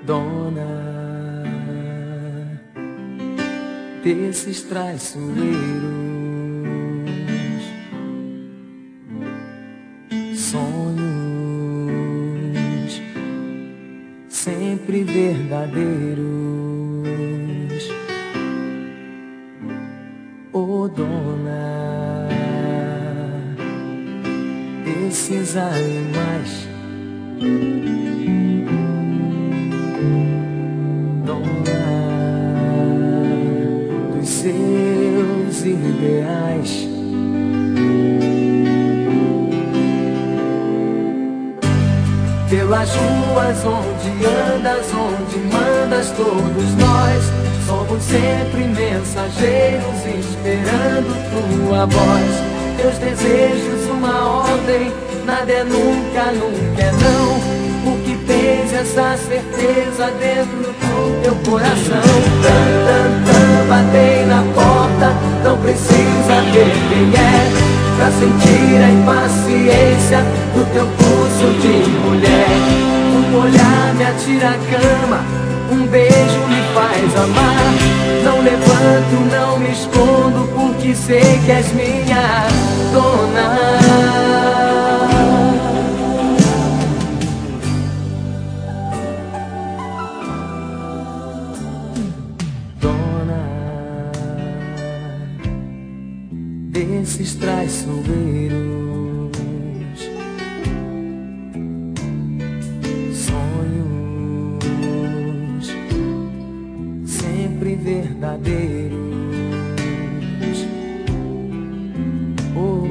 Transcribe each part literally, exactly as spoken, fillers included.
dona desses traiçoeiros, sonhos sempre verdadeiros. Ô dona desses animais, dona dos seus ideais. Pelas ruas onde andas, onde mandas, todos nós somos sempre mensageiros esperando tua voz. Teus desejos uma ordem, nada é nunca, nunca é não. Porque tens essa certeza dentro do teu coração. Tan, tan, tan, batei na porta, não precisa ver quem é pra sentir a impaciência do teu pulso de mulher. Um olhar me atira a cama, um beijo me faz amar. Não levanto, não me escondo, porque sei que és minha dona. Desses traiçoeiros, sonhos sempre verdadeiros. Oh,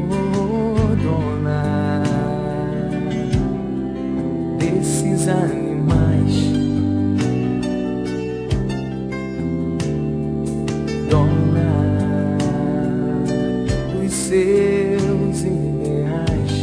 dona desses animais, dona seus ideais.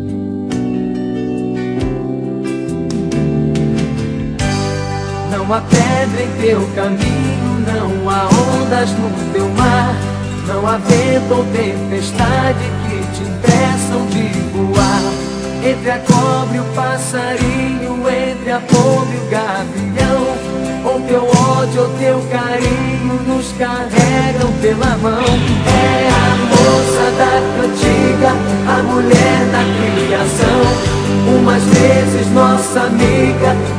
Não há pedra em teu caminho, não há ondas no teu mar, não há vento ou tempestade que te impeçam de voar. Entre a cobra e o passarinho, entre a pomba e o gavião, ou teu ódio ou teu carinho nos carregam pela mão. É a moça da cantiga, a mulher da criação, umas vezes nossa amiga,